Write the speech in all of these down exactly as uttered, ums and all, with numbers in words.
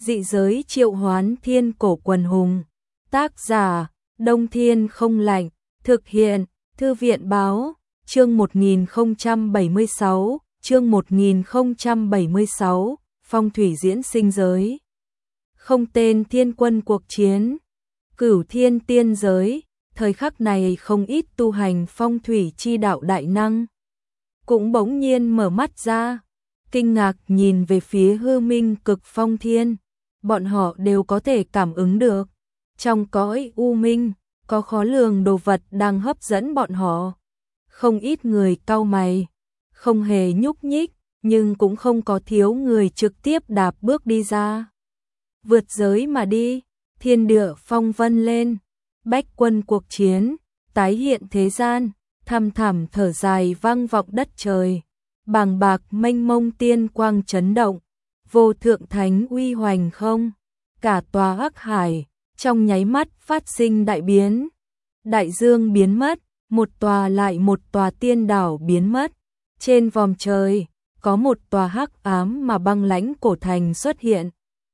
Dị giới triệu hoán thiên cổ quần hùng. Tác giả, Đông Thiên không lạnh. Thực hiện, Thư viện báo, chương một nghìn không trăm bảy mươi sáu, chương một nghìn không trăm bảy mươi sáu, phong thủy diễn sinh giới. Không tên thiên quân cuộc chiến. Cửu thiên tiên giới, thời khắc này không ít tu hành phong thủy chi đạo đại năng cũng bỗng nhiên mở mắt ra, kinh ngạc nhìn về phía hư minh cực phong thiên. Bọn họ đều có thể cảm ứng được, trong cõi u minh có khó lường đồ vật đang hấp dẫn bọn họ. Không ít người cau mày, không hề nhúc nhích, nhưng cũng không có thiếu người trực tiếp đạp bước đi ra. Vượt giới mà đi, thiên địa phong vân lên, bách quân cuộc chiến, tái hiện thế gian, thăm thẳm thở dài vang vọng đất trời. Bàng bạc mênh mông tiên quang chấn động, vô thượng thánh uy hoành không. Cả tòa hắc hải, trong nháy mắt phát sinh đại biến. Đại dương biến mất, một tòa lại một tòa tiên đảo biến mất. Trên vòm trời, có một tòa hắc ám mà băng lãnh cổ thành xuất hiện.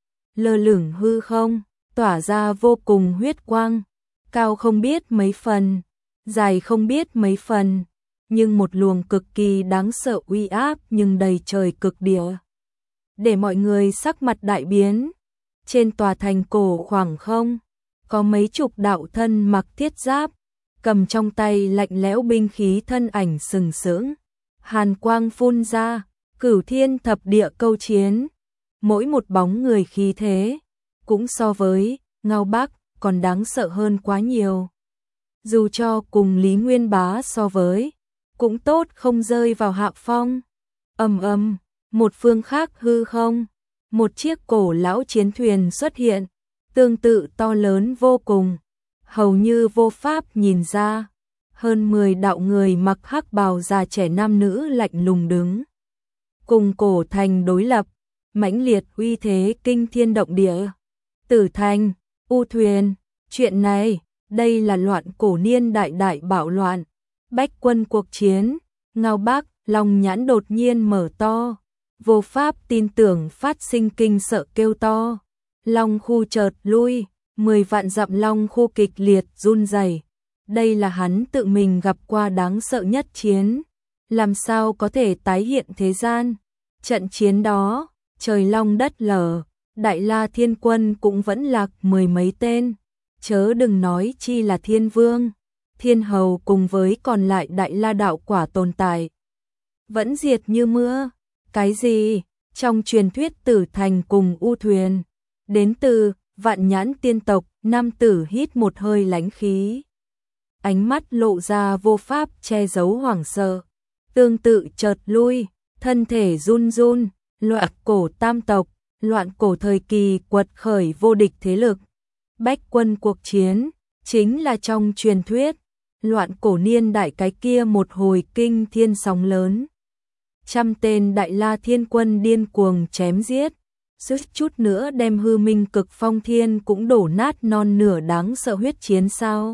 Lơ lửng hư không, tỏa ra vô cùng huyết quang, cao không biết mấy phần, dài không biết mấy phần, nhưng một luồng cực kỳ đáng sợ uy áp nhưng đầy trời cực địa. Để mọi người sắc mặt đại biến, trên tòa thành cổ khoảng không, có mấy chục đạo thân mặc thiết giáp, cầm trong tay lạnh lẽo binh khí thân ảnh sừng sững, hàn quang phun ra, cửu thiên thập địa câu chiến. Mỗi một bóng người khí thế, cũng so với Ngao Bác còn đáng sợ hơn quá nhiều. Dù cho cùng Lý Nguyên Bá so với, cũng tốt không rơi vào hạ phong. Ầm ầm, một phương khác hư không, một chiếc cổ lão chiến thuyền xuất hiện, tương tự to lớn vô cùng, hầu như vô pháp nhìn ra. Hơn mười đạo người mặc hắc bào già trẻ nam nữ lạnh lùng đứng, cùng cổ thành đối lập, mãnh liệt uy thế kinh thiên động địa. Tử Thành, U Thuyền, chuyện này, đây là loạn cổ niên đại đại bạo loạn, bách quân cuộc chiến. Ngao Bác lòng nhãn đột nhiên mở to, vô pháp tin tưởng phát sinh kinh sợ kêu to. Long khu chợt lui, mười vạn dặm long khu kịch liệt run rẩy. Đây là hắn tự mình gặp qua đáng sợ nhất chiến, làm sao có thể tái hiện thế gian. Trận chiến đó, trời long đất lở, Đại La Thiên Quân cũng vẫn lạc mười mấy tên, chớ đừng nói chi là Thiên Vương, Thiên Hầu cùng với còn lại Đại La đạo quả tồn tại. Vẫn diệt như mưa. Cái gì? Trong truyền thuyết Tử Thành cùng U Thuyền, đến từ Vạn Nhãn tiên tộc, nam tử hít một hơi lãnh khí. Ánh mắt lộ ra vô pháp che giấu hoảng sợ, tương tự chợt lui, thân thể run run. Loạn cổ tam tộc, loạn cổ thời kỳ quật khởi vô địch thế lực. Bách quân cuộc chiến, chính là trong truyền thuyết, loạn cổ niên đại cái kia một hồi kinh thiên sóng lớn. Trăm tên Đại La Thiên Quân điên cuồng chém giết, suýt chút nữa đem hư minh cực phong thiên cũng đổ nát non nửa đáng sợ huyết chiến sao.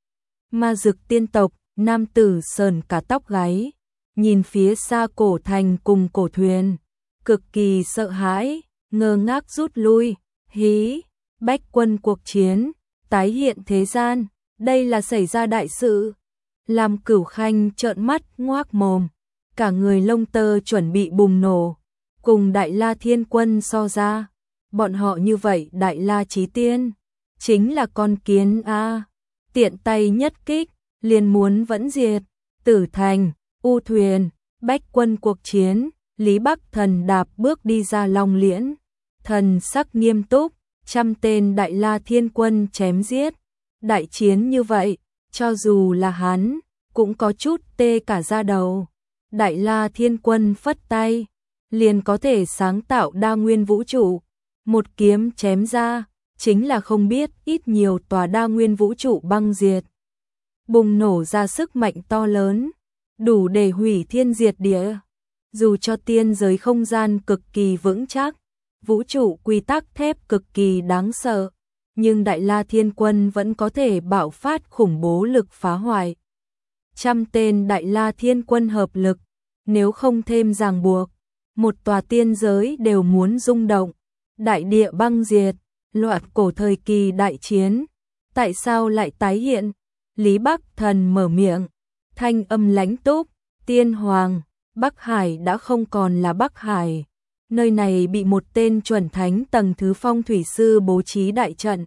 Ma Dực tiên tộc, nam tử sờn cả tóc gáy, nhìn phía xa cổ thành cùng cổ thuyền, cực kỳ sợ hãi, ngơ ngác rút lui. Hí, bách quân cuộc chiến, tái hiện thế gian, đây là xảy ra đại sự. Làm Cửu Khanh trợn mắt ngoác mồm, cả người lông tơ chuẩn bị bùng nổ. Cùng Đại La Thiên Quân so ra, bọn họ như vậy Đại La Chí Tiên, chính là con kiến a, tiện tay nhất kích, liền muốn vẫn diệt. Tử Thành, U Thuyền, bách quân cuộc chiến. Lý Bắc Thần đạp bước đi ra Long Liễn, thần sắc nghiêm túc, trăm tên Đại La Thiên Quân chém giết. Đại chiến như vậy, cho dù là hắn, cũng có chút tê cả da đầu. Đại La Thiên Quân phất tay, liền có thể sáng tạo đa nguyên vũ trụ. Một kiếm chém ra, chính là không biết ít nhiều tòa đa nguyên vũ trụ băng diệt. Bùng nổ ra sức mạnh to lớn, đủ để hủy thiên diệt địa. Dù cho tiên giới không gian cực kỳ vững chắc, vũ trụ quy tắc thép cực kỳ đáng sợ, nhưng Đại La Thiên Quân vẫn có thể bạo phát khủng bố lực phá hoại. Trăm tên Đại La Thiên Quân hợp lực, nếu không thêm ràng buộc, một tòa tiên giới đều muốn rung động. đại địa băng diệt, loạt cổ thời kỳ đại chiến, tại sao lại tái hiện? Lý Bắc Thần mở miệng, thanh âm lãnh túc, tiên hoàng, Bắc Hải đã không còn là Bắc Hải. Nơi này bị một tên chuẩn thánh tầng thứ phong thủy sư bố trí đại trận,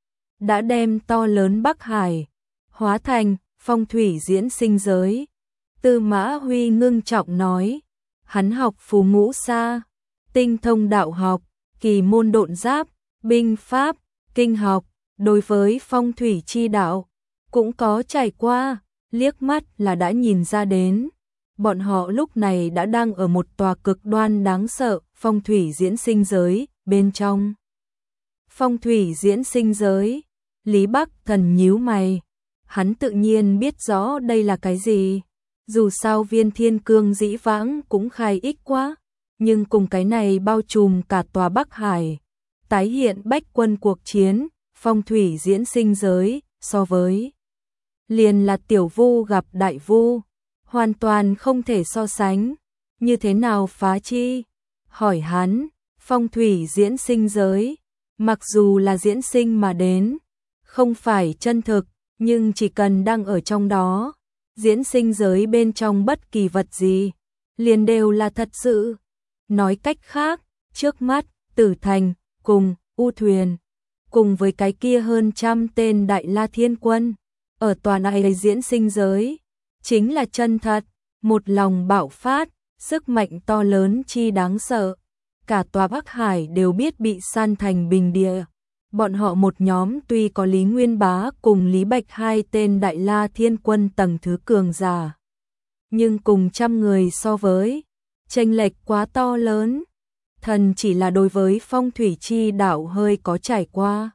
đã đem to lớn Bắc Hải hóa thành phong thủy diễn sinh giới. Tư Mã Huy ngưng trọng nói, hắn học phù ngũ sa, tinh thông đạo học, kỳ môn độn giáp, binh pháp, kinh học, đối với phong thủy chi đạo cũng có trải qua, liếc mắt là đã nhìn ra đến. Bọn họ lúc này đã đang ở một tòa cực đoan đáng sợ phong thủy diễn sinh giới bên trong. Phong thủy diễn sinh giới, Lý Bắc Thần nhíu mày, hắn tự nhiên biết rõ đây là cái gì. Dù sao viên thiên cương dĩ vãng cũng khai ích quá, nhưng cùng cái này bao trùm cả tòa Bắc Hải, tái hiện bách quân cuộc chiến, phong thủy diễn sinh giới, so với liền là tiểu vu gặp đại vu, hoàn toàn không thể so sánh. Như thế nào phá chi? Hỏi hắn, phong thủy diễn sinh giới, mặc dù là diễn sinh mà đến, không phải chân thực, nhưng chỉ cần đang ở trong đó, diễn sinh giới bên trong bất kỳ vật gì, liền đều là thật sự. Nói cách khác, trước mắt, Tử Thành, cùng, U Thuyền, cùng với cái kia hơn trăm tên Đại La Thiên Quân, ở tòa này diễn sinh giới, chính là chân thật, một lòng bạo phát, sức mạnh to lớn chi đáng sợ. Cả tòa Bắc Hải đều biết bị san thành bình địa. Bọn họ một nhóm tuy có Lý Nguyên Bá cùng Lý Bạch hai tên Đại La Thiên Quân tầng thứ cường giả, nhưng cùng trăm người so với, chênh lệch quá to lớn. Thần chỉ là đối với phong thủy chi đạo hơi có trải qua.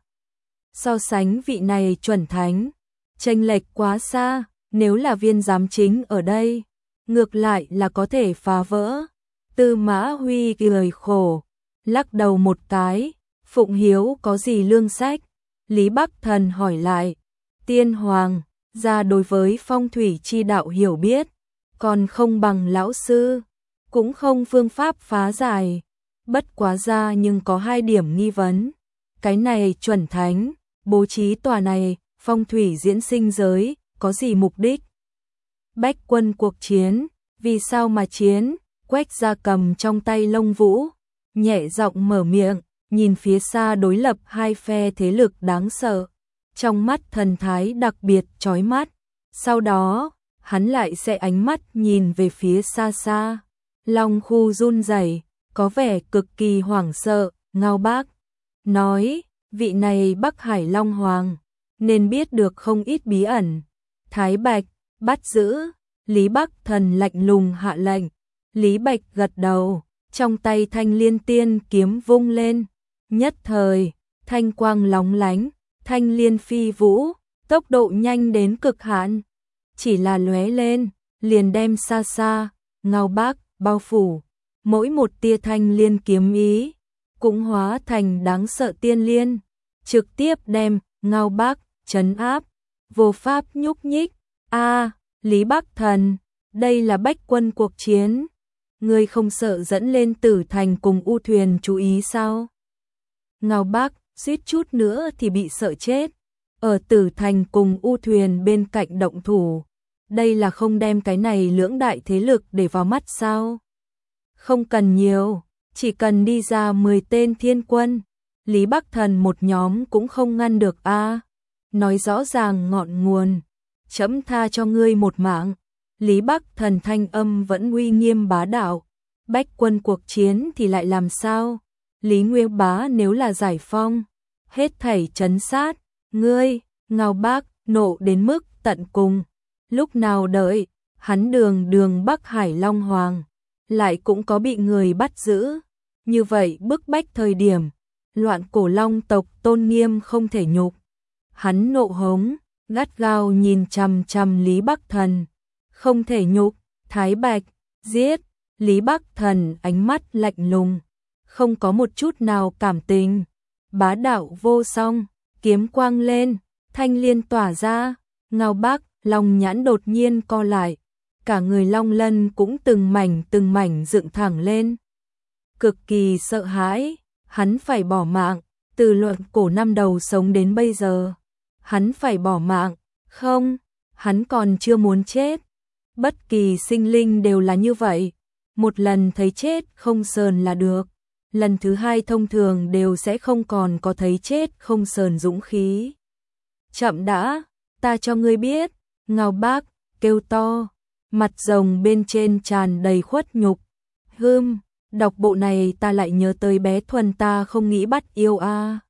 So sánh vị này chuẩn thánh, chênh lệch quá xa, nếu là viên giám chính ở đây, ngược lại là có thể phá vỡ. Tư Mã Huy cười khổ, lắc đầu một cái, Phụng Hiếu có gì lương sách? Lý Bắc Thần hỏi lại, tiên hoàng, ra đối với phong thủy chi đạo hiểu biết, còn không bằng lão sư, cũng không phương pháp phá giải. Bất quá ra nhưng có hai điểm nghi vấn. Cái này chuẩn thánh, bố trí tòa này, phong thủy diễn sinh giới, có gì mục đích? Bách quân cuộc chiến, vì sao mà chiến? Quách Gia cầm trong tay lông vũ, nhẹ giọng mở miệng, nhìn phía xa đối lập hai phe thế lực đáng sợ, trong mắt thần thái đặc biệt chói mắt. Sau đó, hắn lại sẽ ánh mắt nhìn về phía xa xa, Long khu run rẩy, có vẻ cực kỳ hoảng sợ. Ngao Bác nói, vị này Bắc Hải Long Hoàng, nên biết được không ít bí ẩn. Thái Bạch, bắt giữ. Lý Bắc Thần lạnh lùng hạ lệnh. Lý Bạch gật đầu, trong tay thanh liên tiên kiếm vung lên. Nhất thời, thanh quang lóng lánh, thanh liên phi vũ, tốc độ nhanh đến cực hạn. Chỉ là lóe lên, liền đem xa xa, Ngao Bác bao phủ. Mỗi một tia thanh liên kiếm ý, cũng hóa thành đáng sợ tiên liên, trực tiếp đem Ngao Bác trấn áp, vô pháp nhúc nhích. A, Lý Bắc Thần, đây là bách quân cuộc chiến, ngươi không sợ dẫn lên Tử Thành cùng U Thuyền chú ý sao? Ngao Bác suýt chút nữa thì bị sợ chết, ở Tử Thành cùng U Thuyền bên cạnh động thủ, đây là không đem cái này lưỡng đại thế lực để vào mắt sao? Không cần nhiều, chỉ cần đi ra mười tên thiên quân, Lý Bắc Thần một nhóm cũng không ngăn được a. Nói rõ ràng ngọn nguồn, chấm tha cho ngươi một mạng. Lý Bắc Thần thanh âm vẫn uy nghiêm bá đạo. Bách quân cuộc chiến thì lại làm sao? Lý Nguyên Bá nếu là giải phong, hết thảy trấn sát, ngươi, Ngao Bác nộ đến mức tận cùng. Lúc nào đợi, hắn đường đường Bắc Hải Long Hoàng, lại cũng có bị người bắt giữ. Như vậy bức bách thời điểm, loạn cổ long tộc tôn nghiêm không thể nhục. Hắn nộ hống, gắt gao nhìn chằm chằm Lý Bắc Thần. Không thể nhục, Thái Bạch, giết. Lý Bắc Thần ánh mắt lạnh lùng, không có một chút nào cảm tình. Bá đạo vô song, kiếm quang lên, thanh liên tỏa ra. Ngao Bác, lòng nhãn đột nhiên co lại. Cả người long lân cũng từng mảnh từng mảnh dựng thẳng lên. Cực kỳ sợ hãi, hắn phải bỏ mạng, từ luận cổ năm đầu sống đến bây giờ. Hắn phải bỏ mạng, không, hắn còn chưa muốn chết. Bất kỳ sinh linh đều là như vậy, một lần thấy chết không sờn là được, lần thứ hai thông thường đều sẽ không còn có thấy chết không sờn dũng khí. Chậm đã, ta cho ngươi biết, Ngao Bác kêu to, mặt rồng bên trên tràn đầy khuất nhục. Hưm, đọc bộ này ta lại nhớ tới bé Thuần ta không nghĩ bắt yêu a. À.